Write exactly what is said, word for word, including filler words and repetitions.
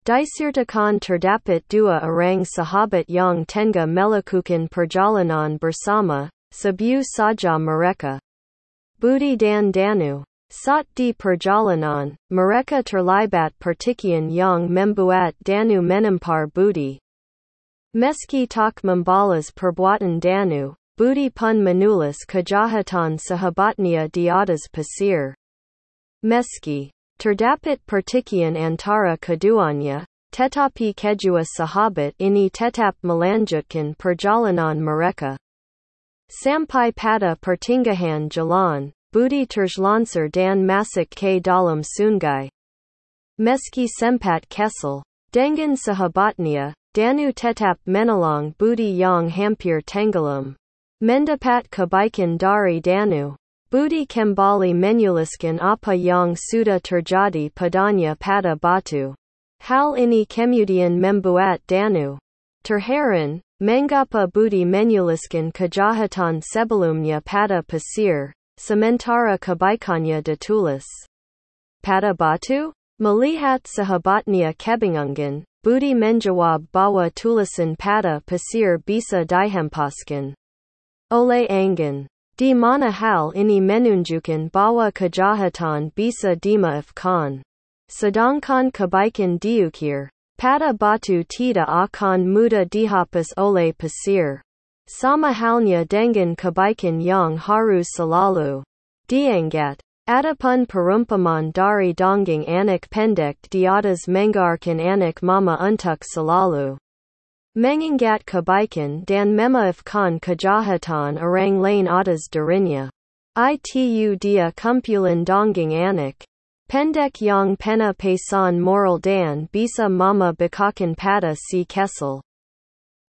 Disirtakan terdapat dua orang sahabat yang tengah melakukan perjalanan bersama, sebu saja mereka. Budi dan Danu. Saat di perjalanan, mereka terlibat pertikaian yang membuat Danu menampar Budi. Meski tak membalas perbuatan Danu, Budi pun menulis kejahatan sahabatnya di atas pasir. Meski terdapat pertikaian antara keduanya, tetapi kedua sahabat ini tetap melanjutkan perjalanan mereka. Sampai pada pertengahan jalan, Budi tergelincir dan masuk ke dalam sungai. Meski sempat kesal dengan sahabatnya, Danu tetap menolong Budi yang hampir tenggelam. Mendapat kebaikan dari Danu, Budi kembali menuliskan apa yang sudah terjadi padanya pada batu. Hal ini kemudian membuat Danu terheran, mengapa Budi menuliskan kejahatan sebelumnya pada pasir, sementara kebaikannya ditulis pada batu? Melihat sahabatnya kebingungan, Budi menjawab bahwa tulisan pada pasir bisa dihempaskan oleh angin. Di mana hal ini menunjukkan bahwa kejahatan bisa dimaafkan. Sedangkan kebaikan diukir pada batu tidak akan mudah dihapus oleh pasir. Sama halnya dengan kebaikan yang harus selalu diingat. Adapun perumpamaan dari dongeng anak pendek di atas mengajarkan anak mama untuk selalu mengingat kebaikan dan memaafkan kejahatan orang lain atas dirinya. Itu dia kumpulan dongeng anak pendek yang penuh pesan moral dan bisa mama bekakan pada si kesal.